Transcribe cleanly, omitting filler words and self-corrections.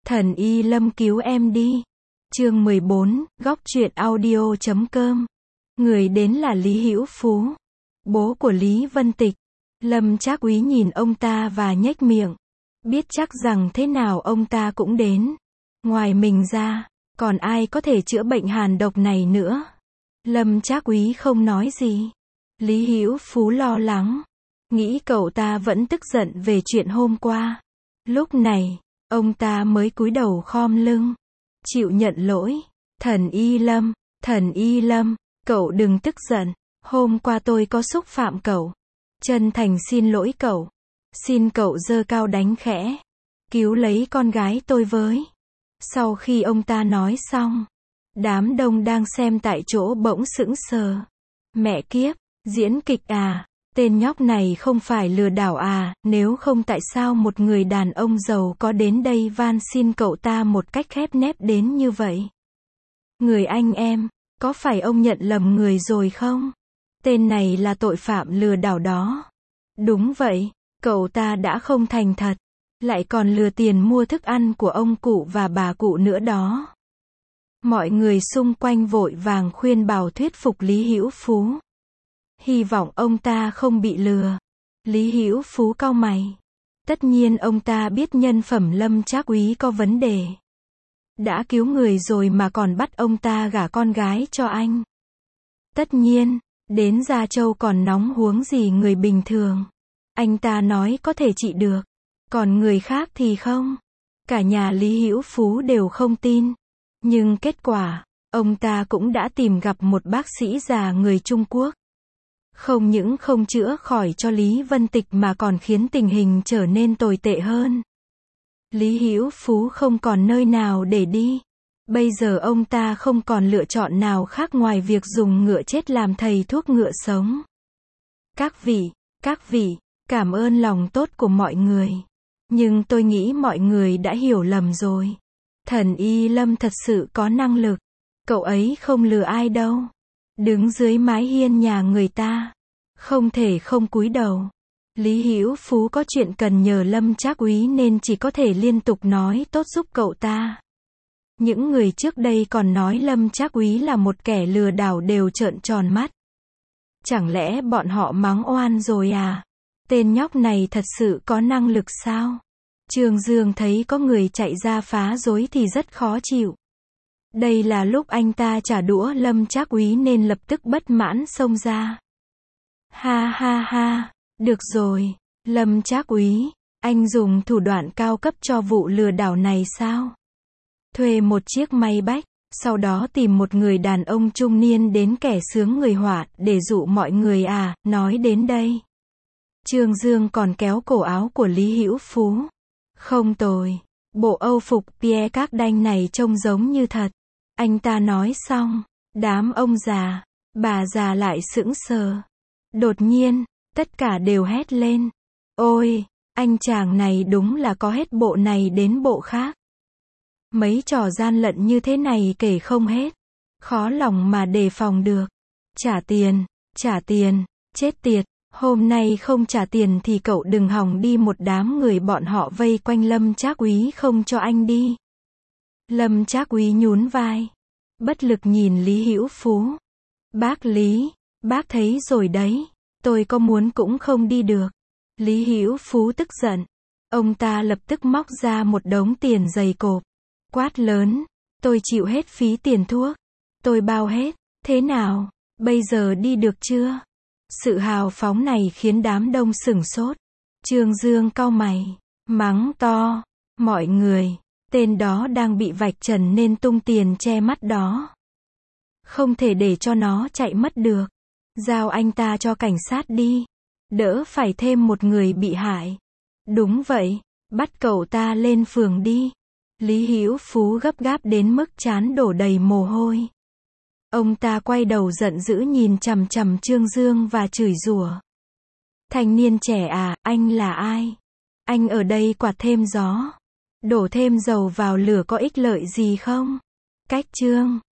Thần Y Lâm cứu em đi. Chương 14, góc truyện audio.com. Người đến là Lý Hữu Phú, bố của Lý Vân Tịch. Lâm Trác Úy nhìn ông ta và nhếch miệng. Biết chắc rằng thế nào ông ta cũng đến. Ngoài mình ra, còn ai có thể chữa bệnh hàn độc này nữa. Lâm Trác Úy không nói gì. Lý Hữu Phú lo lắng, nghĩ cậu ta vẫn tức giận về chuyện hôm qua. Lúc này, ông ta mới cúi đầu khom lưng, chịu nhận lỗi. Thần Y Lâm, cậu đừng tức giận. Hôm qua tôi có xúc phạm cậu. Chân thành xin lỗi cậu. Xin cậu giơ cao đánh khẽ, cứu lấy con gái tôi với. Sau khi ông ta nói xong, đám đông đang xem tại chỗ bỗng sững sờ. Mẹ kiếp, diễn kịch à? Tên nhóc này không phải lừa đảo à? Nếu không tại sao một người đàn ông giàu có đến đây van xin cậu ta một cách khép nép đến như vậy? Người anh em, có phải ông nhận lầm người rồi không? Tên này là tội phạm lừa đảo đó. Đúng vậy, cậu ta đã không thành thật, lại còn lừa tiền mua thức ăn của ông cụ và bà cụ nữa đó. Mọi người xung quanh vội vàng khuyên bảo thuyết phục Lý Hữu Phú. Hy vọng ông ta không bị lừa. Lý Hữu Phú cau mày. Tất nhiên ông ta biết nhân phẩm Lâm Trác Úy có vấn đề. Đã cứu người rồi mà còn bắt ông ta gả con gái cho anh. Tất nhiên, đến Gia Châu còn nóng huống gì người bình thường. Anh ta nói có thể trị được, còn người khác thì không. Cả nhà Lý Hữu Phú đều không tin. Nhưng kết quả, ông ta cũng đã tìm gặp một bác sĩ già người Trung Quốc. Không những không chữa khỏi cho Lý Vân Tịch mà còn khiến tình hình trở nên tồi tệ hơn. Lý Hữu Phú không còn nơi nào để đi. Bây giờ ông ta không còn lựa chọn nào khác ngoài việc dùng ngựa chết làm thầy thuốc ngựa sống. Các vị, cảm ơn lòng tốt của mọi người. Nhưng tôi nghĩ mọi người đã hiểu lầm rồi. Thần Y Lâm thật sự có năng lực. Cậu ấy không lừa ai đâu. Đứng dưới mái hiên nhà người ta, không thể không cúi đầu. Lý Hữu Phú có chuyện cần nhờ Lâm Trác Úy nên chỉ có thể liên tục nói tốt giúp cậu ta. Những người trước đây còn nói Lâm Trác Úy là một kẻ lừa đảo đều trợn tròn mắt. Chẳng lẽ bọn họ mắng oan rồi à? Tên nhóc này thật sự có năng lực sao? Trương Dương thấy có người chạy ra phá rối thì rất khó chịu. Đây là lúc anh ta trả đũa Lâm Trác Úy nên lập tức bất mãn xông ra. Ha ha ha, được rồi, Lâm Trác Úy, anh dùng thủ đoạn cao cấp cho vụ lừa đảo này sao? Thuê một chiếc may bách, sau đó tìm một người đàn ông trung niên đến kẻ sướng người họa để dụ mọi người à? Nói đến đây, Trương Dương còn kéo cổ áo của Lý Hữu Phú. Không tồi, bộ âu phục Pierre Cardin này trông giống như thật. Anh ta nói xong, đám ông già, bà già lại sững sờ. Đột nhiên, tất cả đều hét lên. Ôi, anh chàng này đúng là có hết bộ này đến bộ khác. Mấy trò gian lận như thế này kể không hết. Khó lòng mà đề phòng được. Trả tiền, chết tiệt. Hôm nay không trả tiền thì cậu đừng hòng đi. Một đám người bọn họ vây quanh Lâm Trác Úy không cho anh đi. Lâm Trác Úy nhún vai, bất lực nhìn Lý Hữu Phú. Bác Lý, bác thấy rồi đấy, tôi có muốn cũng không đi được. Lý Hữu Phú tức giận. Ông ta lập tức móc ra một đống tiền dày cộp, quát lớn, tôi chịu hết phí tiền thuốc. Tôi bao hết, thế nào, bây giờ đi được chưa? Sự hào phóng này khiến đám đông sửng sốt. Trương Dương cau mày, mắng to, mọi người, tên đó đang bị vạch trần nên tung tiền che mắt đó. Không thể để cho nó chạy mất được. Giao anh ta cho cảnh sát đi. Đỡ phải thêm một người bị hại. Đúng vậy, bắt cậu ta lên phường đi. Lý Hữu Phú gấp gáp đến mức trán đổ đầy mồ hôi. Ông ta quay đầu giận dữ nhìn chằm chằm Trương Dương và chửi rủa. Thanh niên trẻ à, anh là ai? Anh ở đây quạt thêm gió, đổ thêm dầu vào lửa có ích lợi gì không? Cách Trương